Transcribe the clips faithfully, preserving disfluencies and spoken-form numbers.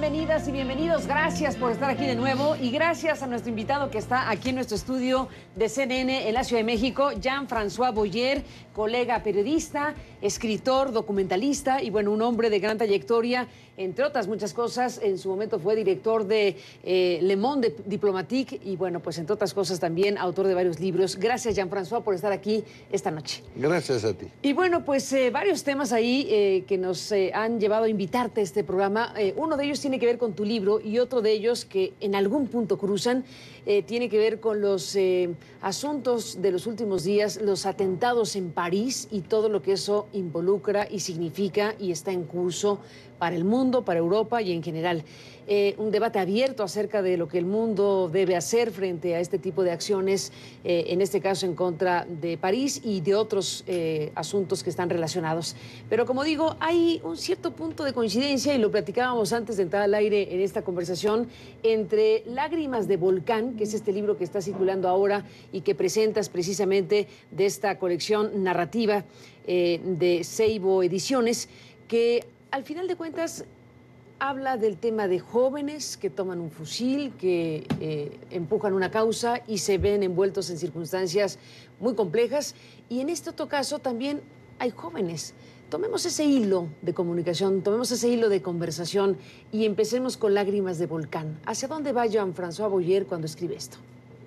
Bienvenidas y bienvenidos. Gracias por estar aquí de nuevo y gracias a nuestro invitado que está aquí en nuestro estudio de C N N en la Ciudad de México, Jean-François Boyer, colega periodista, escritor, documentalista y bueno, un hombre de gran trayectoria, entre otras muchas cosas. En su momento fue director de eh, Le Monde Diplomatique y bueno, pues entre otras cosas también autor de varios libros. Gracias, Jean-François, por estar aquí esta noche. Gracias a ti. Y bueno, pues eh, varios temas ahí eh, que nos eh, han llevado a invitarte a este programa. Eh, uno de ellos tiene que ver con tu libro y otro de ellos que en algún punto cruzan, eh, tiene que ver con los eh, asuntos de los últimos días, los atentados en París y todo lo que eso involucra y significa y está en curso para el mundo, para Europa y en general. Eh, un debate abierto acerca de lo que el mundo debe hacer frente a este tipo de acciones, eh, en este caso en contra de París y de otros eh, asuntos que están relacionados. Pero como digo, hay un cierto punto de coincidencia, y lo platicábamos antes de entrar al aire en esta conversación, entre Lágrimas de Volcán, que es este libro que está circulando ahora y que presentas precisamente de esta colección narrativa eh, de Seibo Ediciones, que al final de cuentas habla del tema de jóvenes que toman un fusil, que eh, empujan una causa y se ven envueltos en circunstancias muy complejas. Y en este otro caso también hay jóvenes. Tomemos ese hilo de comunicación, tomemos ese hilo de conversación y empecemos con Lágrimas de Volcán. ¿Hacia dónde va Jean-François Boyer cuando escribe esto?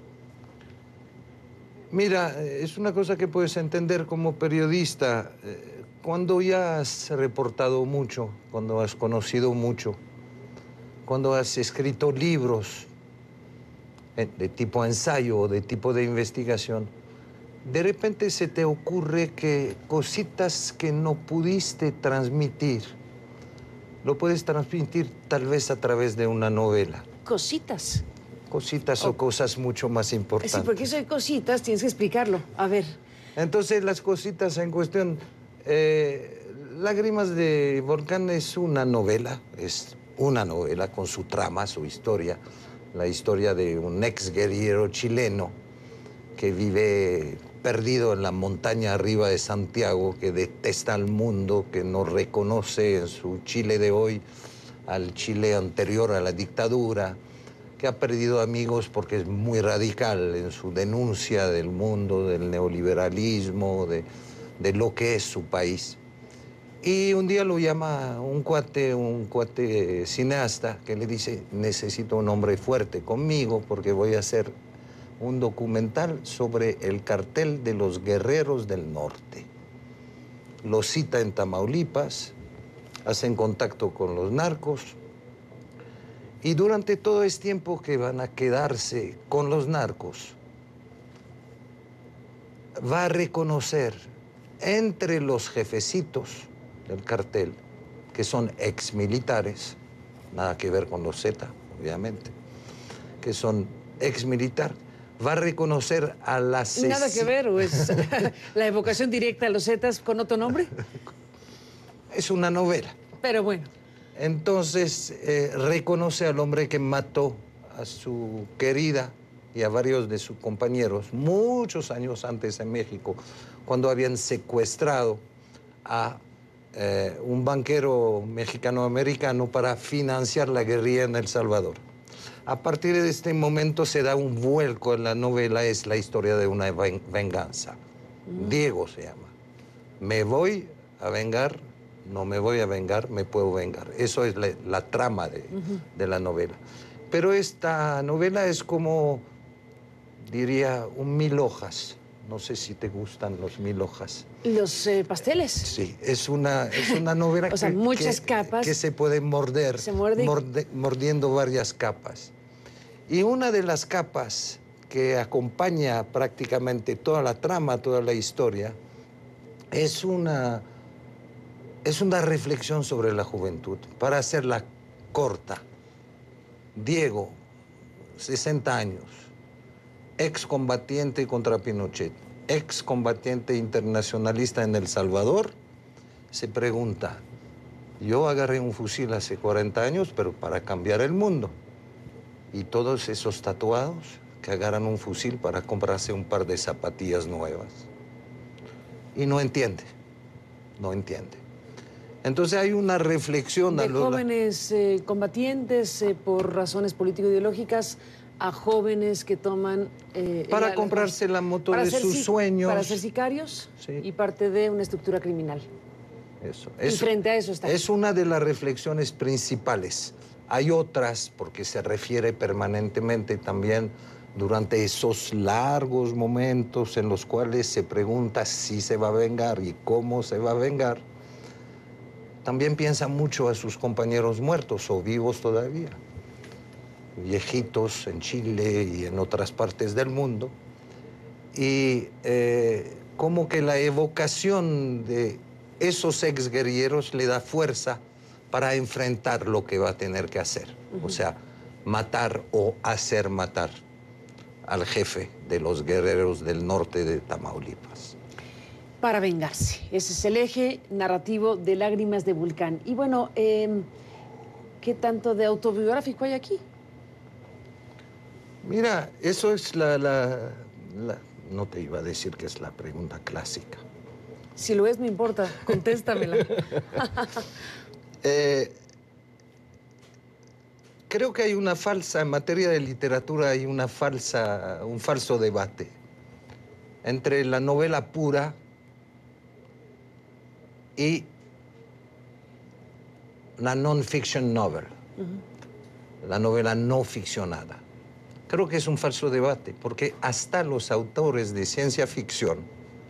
Mira, es una cosa que puedes entender como periodista. Cuando ya has reportado mucho, cuando has conocido mucho, cuando has escrito libros de tipo ensayo o de tipo de investigación, de repente se te ocurre que cositas que no pudiste transmitir, lo puedes transmitir tal vez a través de una novela. ¿Cositas? Cositas oh. o cosas mucho más importantes. Sí, porque eso de cositas tienes que explicarlo. A ver. Entonces, las cositas en cuestión... Eh, Lágrimas de Volcán es una novela, es una novela con su trama, su historia, la historia de un ex guerrillero chileno que vive perdido en la montaña arriba de Santiago, que detesta al mundo, que no reconoce en su Chile de hoy al Chile anterior a la dictadura, que ha perdido amigos porque es muy radical en su denuncia del mundo, del neoliberalismo, de, de lo que es su país. Y un día lo llama un cuate, un cuate cineasta, que le dice, necesito un hombre fuerte conmigo porque voy a hacer un documental sobre el cartel de los guerreros del norte. Lo cita en Tamaulipas, hacen contacto con los narcos, y durante todo este tiempo que van a quedarse con los narcos, va a reconocer entre los jefecitos del cartel, que son exmilitares, nada que ver con los Z, obviamente, que son exmilitar, va a reconocer a las... ¿Nada que ver o es la evocación directa a los Zetas con otro nombre? Es una novela. Pero bueno. Entonces, eh, reconoce al hombre que mató a su querida y a varios de sus compañeros muchos años antes en México, cuando habían secuestrado a eh, un banquero mexicano-americano para financiar la guerrilla en El Salvador. A partir de este momento se da un vuelco en la novela, es la historia de una venganza. Mm. Diego se llama. Me voy a vengar, no me voy a vengar, me puedo vengar. Eso es la, la trama de, uh-huh. de la novela. Pero esta novela es como, diría, un mil hojas. No sé si te gustan los mil hojas. ¿Los eh, pasteles? Sí, es una, es una novela o sea, que, muchas que, capas. que se puede morder, se muerde... morde, mordiendo varias capas. Y una de las capas que acompaña prácticamente toda la trama, toda la historia, es una, es una reflexión sobre la juventud. Para hacerla corta, Diego, sesenta años, excombatiente contra Pinochet, excombatiente internacionalista en El Salvador, se pregunta, yo agarré un fusil hace cuarenta años, pero para cambiar el mundo. Y todos esos tatuados que agarran un fusil para comprarse un par de zapatillas nuevas. Y no entiende, no entiende. Entonces hay una reflexión. De a lo, jóvenes eh, combatientes eh, por razones político-ideológicas a jóvenes que toman... Eh, para la, comprarse la moto de ser, sus sueños. Para ser sicarios, sí. Y parte de una estructura criminal. Eso. Y Es, frente a eso está. Es una de las reflexiones principales. Hay otras, porque se refiere permanentemente también durante esos largos momentos en los cuales se pregunta si se va a vengar y cómo se va a vengar. También piensa mucho a sus compañeros muertos o vivos todavía, viejitos en Chile y en otras partes del mundo. Y eh, como que la evocación de esos exguerrilleros le da fuerza para enfrentar lo que va a tener que hacer. Uh-huh. O sea, matar o hacer matar al jefe de los guerreros del norte de Tamaulipas. Para vengarse. Ese es el eje narrativo de Lágrimas de Volcán. Y bueno, eh, ¿qué tanto de autobiográfico hay aquí? Mira, eso es la, la, la... No te iba a decir que es la pregunta clásica. Si lo es, no importa. Contéstamela. eh, creo que hay una falsa... En materia de literatura hay una falsa, un falso debate entre la novela pura y la non-fiction novel, uh-huh. la novela no ficcionada. Creo que es un falso debate, porque hasta los autores de ciencia ficción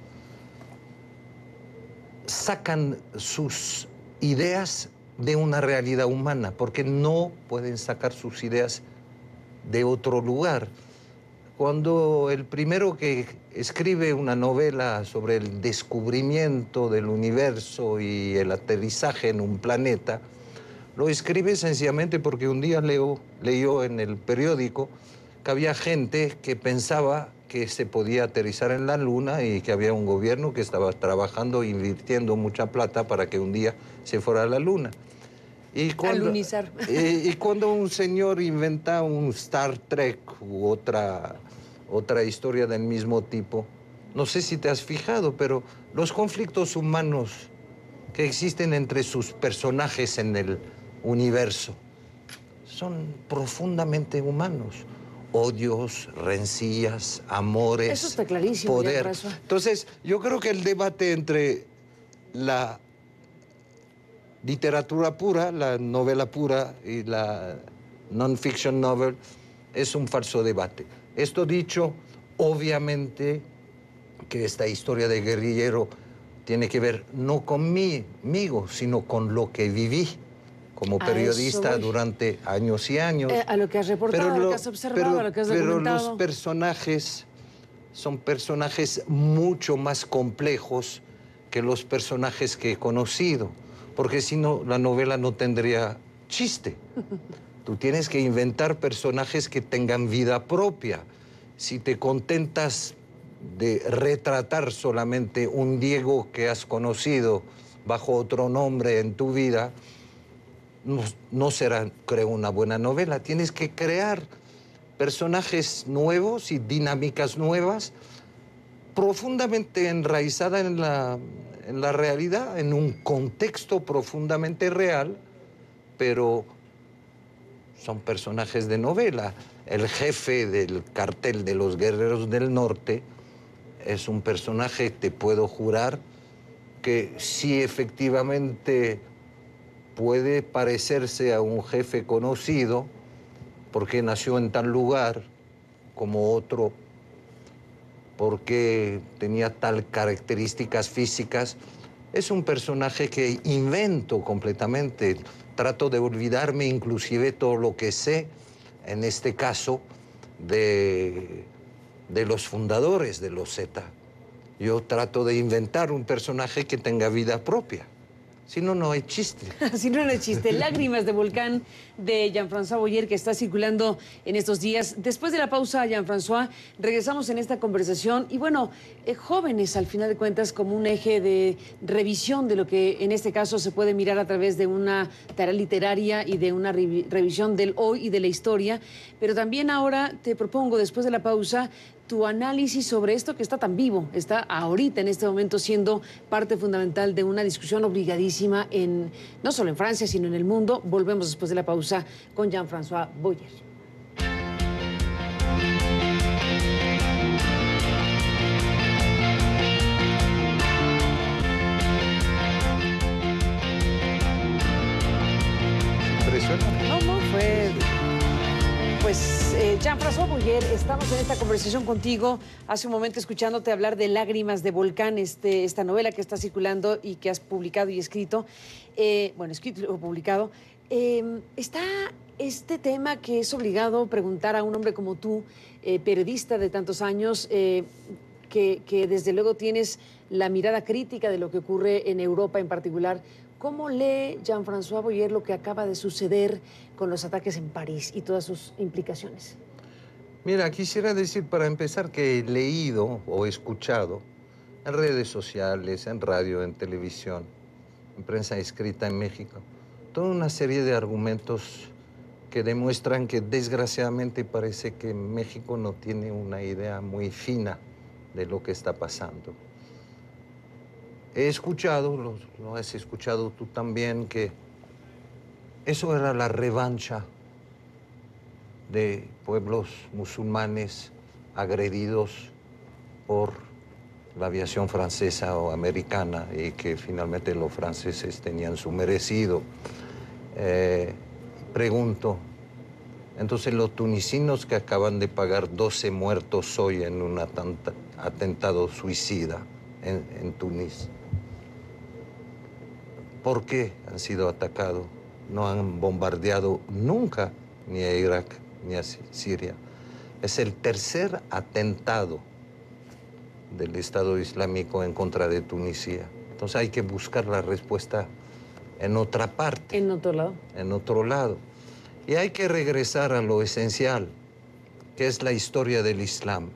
sacan sus ideas de una realidad humana, porque no pueden sacar sus ideas de otro lugar. Cuando el primero que escribe una novela sobre el descubrimiento del universo y el aterrizaje en un planeta, lo escribe sencillamente porque un día leo, leyó en el periódico que había gente que pensaba que se podía aterrizar en la Luna y que había un gobierno que estaba trabajando, invirtiendo mucha plata para que un día se fuera a la Luna. Y cuando, Alunizar. Y, y cuando un señor inventa un Star Trek u otra, otra historia del mismo tipo, no sé si te has fijado, pero los conflictos humanos que existen entre sus personajes en el universo son profundamente humanos. Odios, rencillas, amores, eso está clarísimo, poder. Entonces, yo creo que el debate entre la literatura pura, la novela pura y la non-fiction novel es un falso debate. Esto dicho, obviamente que esta historia de guerrillero tiene que ver no conmigo, sino con lo que viví como periodista durante años y años. Eh, a lo que has reportado, a lo que has observado, pero, a lo que has pero documentado. los personajes son personajes mucho más complejos que los personajes que he conocido, porque si no, la novela no tendría chiste. Tú tienes que inventar personajes que tengan vida propia. Si te contentas de retratar solamente un Diego que has conocido bajo otro nombre en tu vida, no, no será, creo, una buena novela. Tienes que crear personajes nuevos y dinámicas nuevas, profundamente enraizada en la, en la realidad, en un contexto profundamente real, pero son personajes de novela. El jefe del cartel de los Guerreros del Norte es un personaje, te puedo jurar, que sí efectivamente puede parecerse a un jefe conocido, porque nació en tal lugar como otro, porque tenía tal características físicas. Es un personaje que invento completamente. Trato de olvidarme inclusive todo lo que sé, en este caso, de, de los fundadores de los Z. Yo trato de inventar un personaje que tenga vida propia. Si no, no hay chiste. Si no, no hay chiste. Lágrimas de Volcán, de Jean-François Boyer, que está circulando en estos días. Después de la pausa, Jean-François, regresamos en esta conversación. Y bueno, eh, jóvenes, al final de cuentas, como un eje de revisión de lo que en este caso se puede mirar a través de una tarea literaria y de una re revisión del hoy y de la historia. Pero también ahora te propongo, después de la pausa, tu análisis sobre esto que está tan vivo, está ahorita en este momento siendo parte fundamental de una discusión obligadísima en no solo en Francia, sino en el mundo. Volvemos después de la pausa con Jean-François Boyer. No, no, fue... Pues, eh, Jean-François Boyer, estamos en esta conversación contigo, hace un momento escuchándote hablar de Lágrimas de Volcán, este, esta novela que está circulando y que has publicado y escrito, eh, bueno, escrito o publicado. Eh, está este tema que es obligado preguntar a un hombre como tú, eh, periodista de tantos años, eh, que, que desde luego tienes la mirada crítica de lo que ocurre en Europa en particular. ¿Cómo lee Jean-François Boyer lo que acaba de suceder con los ataques en París y todas sus implicaciones? Mira, quisiera decir para empezar que he leído o escuchado en redes sociales, en radio, en televisión, en prensa escrita en México, toda una serie de argumentos que demuestran que desgraciadamente parece que México no tiene una idea muy fina de lo que está pasando. He escuchado, lo, lo has escuchado tú también, que eso era la revancha de pueblos musulmanes agredidos por la aviación francesa o americana y que finalmente los franceses tenían su merecido. Eh, pregunto, entonces los tunisinos que acaban de pagar doce muertos hoy en un atentado suicida en, en Túnez, ¿por qué han sido atacados? No han bombardeado nunca ni a Irak ni a Siria. Es el tercer atentado del Estado Islámico en contra de Tunisia. Entonces hay que buscar la respuesta en otra parte. En otro lado. En otro lado. Y hay que regresar a lo esencial, que es la historia del Islam.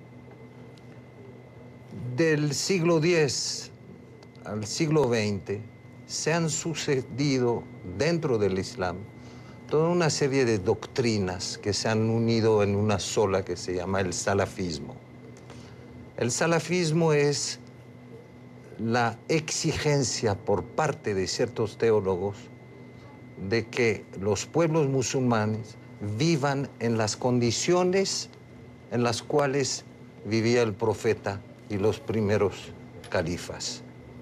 Del siglo diez al siglo veinte, se han sucedido dentro del Islam toda una serie de doctrinas que se han unido en una sola que se llama el salafismo. El salafismo es la exigencia por parte de ciertos teólogos de que los pueblos musulmanes vivan en las condiciones en las cuales vivía el profeta y los primeros califas.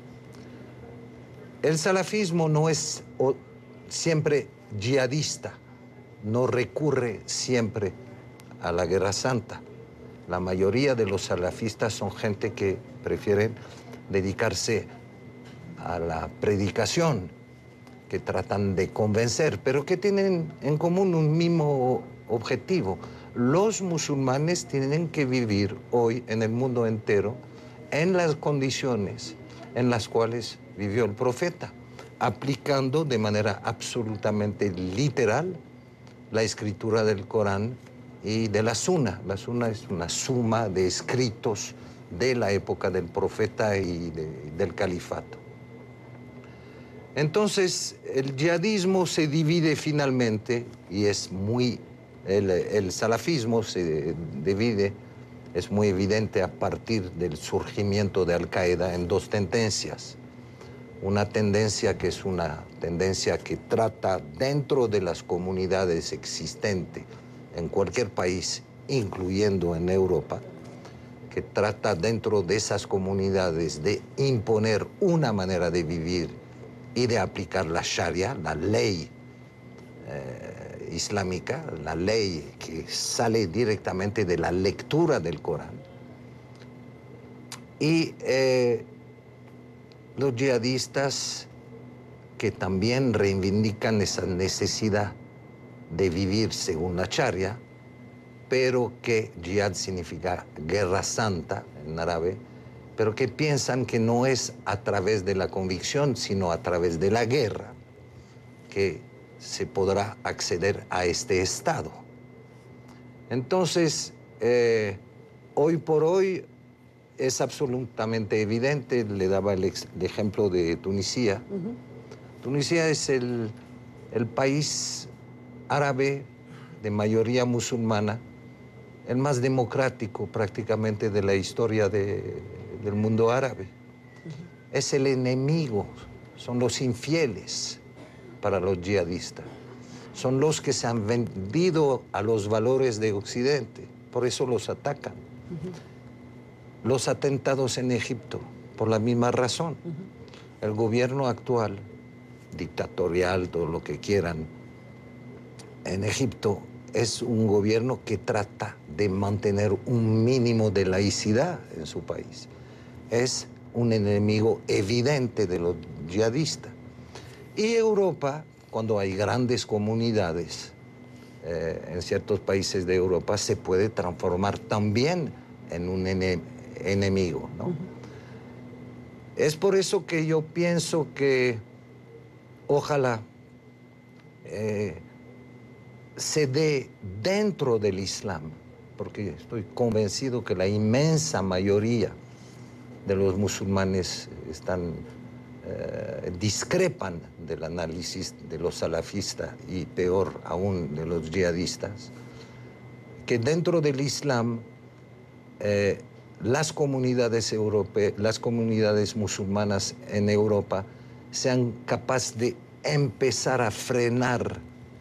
El salafismo no es siempre yihadista, no recurre siempre a la Guerra Santa. La mayoría de los salafistas son gente que prefieren dedicarse a la predicación, que tratan de convencer, pero que tienen en común un mismo objetivo. Los musulmanes tienen que vivir hoy en el mundo entero en las condiciones en las cuales vivió el profeta, aplicando de manera absolutamente literal la escritura del Corán y de la Sunna. La Sunna es una suma de escritos de la época del profeta y de, del califato. Entonces, el yihadismo se divide finalmente, y es muy, el, el salafismo se divide, es muy evidente a partir del surgimiento de Al-Qaeda en dos tendencias. Una tendencia que es una tendencia que trata dentro de las comunidades existentes en cualquier país, incluyendo en Europa, que trata dentro de esas comunidades de imponer una manera de vivir y de aplicar la Sharia, la ley eh, islámica, la ley que sale directamente de la lectura del Corán. Y eh, los yihadistas que también reivindican esa necesidad de vivir según la Sharia, pero que jihad significa guerra santa en árabe, pero que piensan que no es a través de la convicción, sino a través de la guerra, que se podrá acceder a este estado. Entonces, eh, hoy por hoy es absolutamente evidente, le daba el, ex, el ejemplo de Tunisia. Uh-huh. Tunisia es el, el país árabe de mayoría musulmana el más democrático prácticamente de la historia de, del mundo árabe. Uh-huh. Es el enemigo, son los infieles para los yihadistas. Son los que se han vendido a los valores de Occidente, por eso los atacan. Uh-huh. Los atentados en Egipto, por la misma razón. Uh-huh. El gobierno actual, dictatorial, todo lo que quieran, en Egipto es un gobierno que trata de mantener un mínimo de laicidad en su país. Es un enemigo evidente de los yihadistas. Y Europa, cuando hay grandes comunidades eh, en ciertos países de Europa, se puede transformar también en un ene enemigo, ¿no? Uh-huh. Es por eso que yo pienso que ojalá eh, se dé dentro del Islam, porque estoy convencido que la inmensa mayoría de los musulmanes están, eh, discrepan del análisis de los salafistas y peor aún de los yihadistas, que dentro del Islam eh, las comunidades europeas, las comunidades musulmanas en Europa sean capaces de empezar a frenar,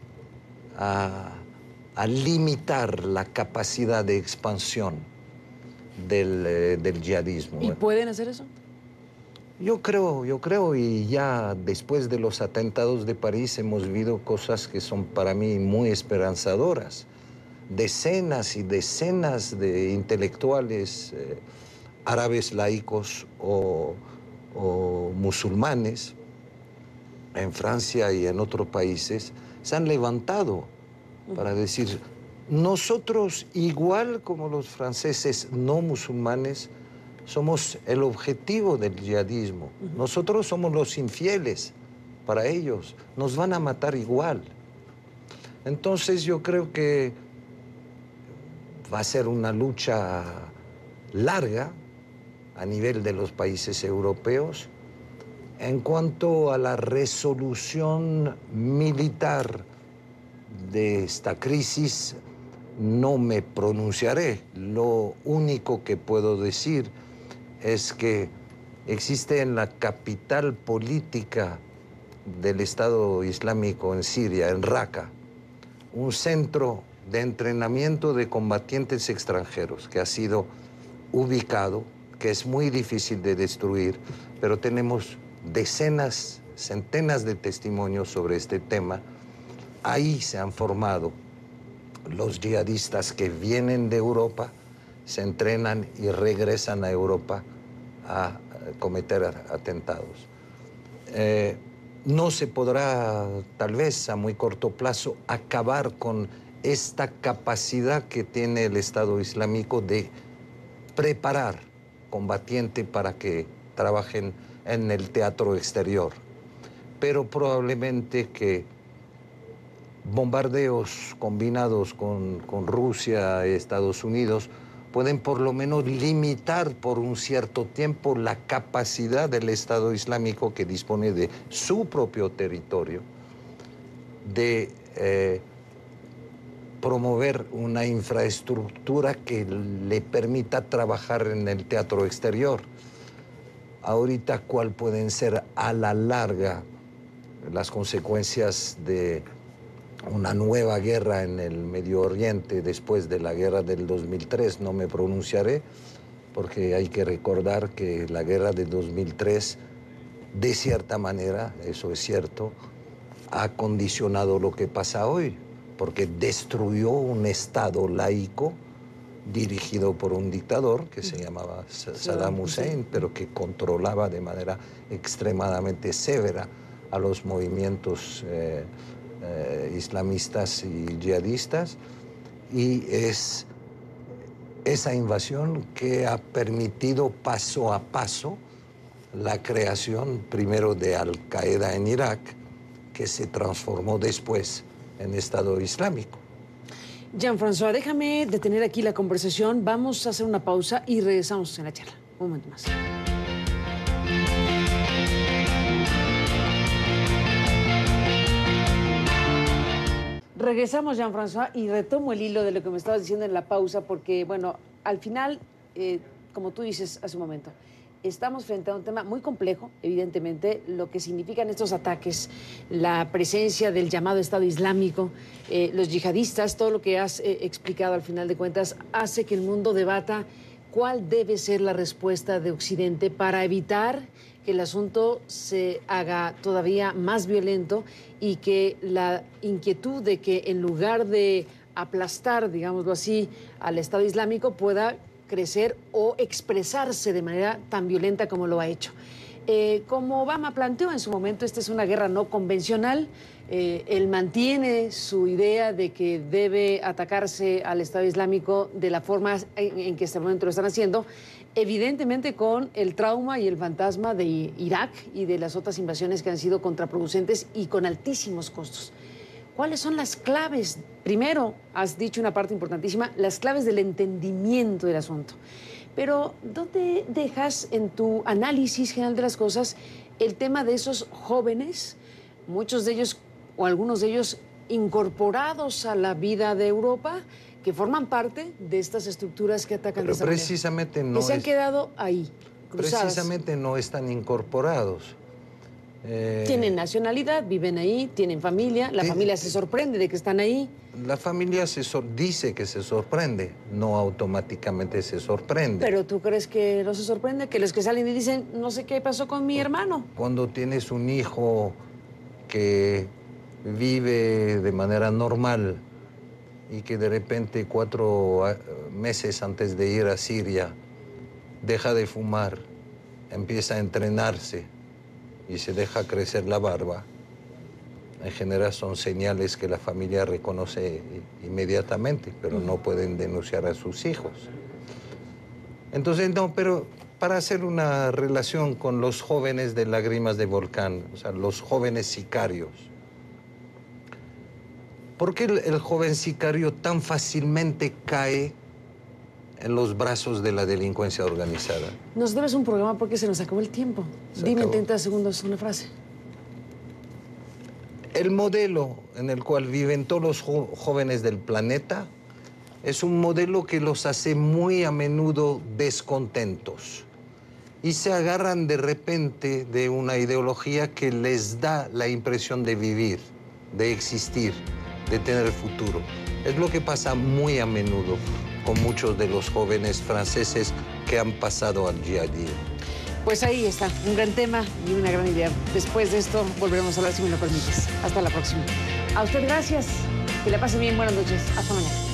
a, a limitar la capacidad de expansión del, eh, del yihadismo. ¿Y pueden hacer eso? Yo creo, yo creo, y ya después de los atentados de París hemos visto cosas que son para mí muy esperanzadoras. Decenas y decenas de intelectuales eh, árabes laicos o, o musulmanes en Francia y en otros países se han levantado para decir, nosotros igual como los franceses no musulmanes somos el objetivo del yihadismo, nosotros somos los infieles para ellos, nos van a matar igual. Entonces yo creo que va a ser una lucha larga a nivel de los países europeos. En cuanto a la resolución militar de esta crisis, no me pronunciaré. Lo único que puedo decir es que existe en la capital política del Estado Islámico en Siria, en Raqqa, un centro de entrenamiento de combatientes extranjeros que ha sido ubicado, que es muy difícil de destruir, pero tenemos decenas, centenas de testimonios sobre este tema. Ahí se han formado los yihadistas que vienen de Europa, se entrenan y regresan a Europa a cometer atentados. Eh, no se podrá, tal vez a muy corto plazo, acabar con esta capacidad que tiene el Estado Islámico de preparar combatientes para que trabajen en el teatro exterior. Pero probablemente que bombardeos combinados con, con Rusia y Estados Unidos pueden por lo menos limitar por un cierto tiempo la capacidad del Estado Islámico, que dispone de su propio territorio, de eh, promover una infraestructura que le permita trabajar en el teatro exterior. Ahorita, ¿cuál pueden ser a la larga las consecuencias de una nueva guerra en el Medio Oriente después de la guerra del dos mil tres? No me pronunciaré, porque hay que recordar que la guerra del dos mil tres, de cierta manera, eso es cierto, ha condicionado lo que pasa hoy, porque destruyó un Estado laico dirigido por un dictador que se llamaba Saddam Hussein, pero que controlaba de manera extremadamente severa a los movimientos eh, eh, islamistas y yihadistas, y es esa invasión que ha permitido paso a paso la creación primero de Al-Qaeda en Irak, que se transformó después en Estado Islámico. Jean-François, déjame detener aquí la conversación. Vamos a hacer una pausa y regresamos en la charla. Un momento más. Regresamos, Jean-François, y retomo el hilo de lo que me estabas diciendo en la pausa, porque, bueno, al final, eh, como tú dices hace un momento, estamos frente a un tema muy complejo, evidentemente, lo que significan estos ataques, la presencia del llamado Estado Islámico, eh, los yihadistas, todo lo que has eh, explicado al final de cuentas, hace que el mundo debata cuál debe ser la respuesta de Occidente para evitar que el asunto se haga todavía más violento y que la inquietud de que en lugar de aplastar, digámoslo así, al Estado Islámico pueda crecer o expresarse de manera tan violenta como lo ha hecho. Eh, como Obama planteó en su momento, esta es una guerra no convencional. Eh, él mantiene su idea de que debe atacarse al Estado Islámico de la forma en, en que hasta el momento lo están haciendo, evidentemente con el trauma y el fantasma de Irak y de las otras invasiones que han sido contraproducentes y con altísimos costos. ¿Cuáles son las claves? Primero, has dicho una parte importantísima, las claves del entendimiento del asunto. Pero, ¿dónde dejas en tu análisis general de las cosas el tema de esos jóvenes, muchos de ellos o algunos de ellos incorporados a la vida de Europa, que forman parte de estas estructuras que atacan de esa manera? Precisamente no que se han es, quedado ahí, cruzadas. Precisamente no están incorporados. Eh, Tienen nacionalidad, viven ahí, tienen familia, la Sí, familia se sorprende de que están ahí. La familia se sor- dice que se sorprende, no automáticamente se sorprende. Pero ¿tú crees que no se sorprende? Que los que salen y dicen, no sé qué pasó con mi hermano. Cuando tienes un hijo que vive de manera normal y que de repente cuatro ah, meses antes de ir a Siria deja de fumar, empieza a entrenarse y se deja crecer la barba, en general son señales que la familia reconoce inmediatamente, pero no pueden denunciar a sus hijos. Entonces, no, pero para hacer una relación con los jóvenes de Lágrimas de Volcán, o sea, los jóvenes sicarios, ¿por qué el, el joven sicario tan fácilmente cae en los brazos de la delincuencia organizada? Nos debes un programa porque se nos acabó el tiempo. Se Dime acabó. en treinta segundos una frase. El modelo en el cual viven todos los jo- jóvenes del planeta es un modelo que los hace muy a menudo descontentos y se agarran de repente de una ideología que les da la impresión de vivir, de existir, de tener futuro. Es lo que pasa muy a menudo con muchos de los jóvenes franceses que han pasado al yihadismo. Pues ahí está, un gran tema y una gran idea. Después de esto volveremos a hablar si me lo permites. Hasta la próxima. A usted gracias. Que la pase bien. Buenas noches. Hasta mañana.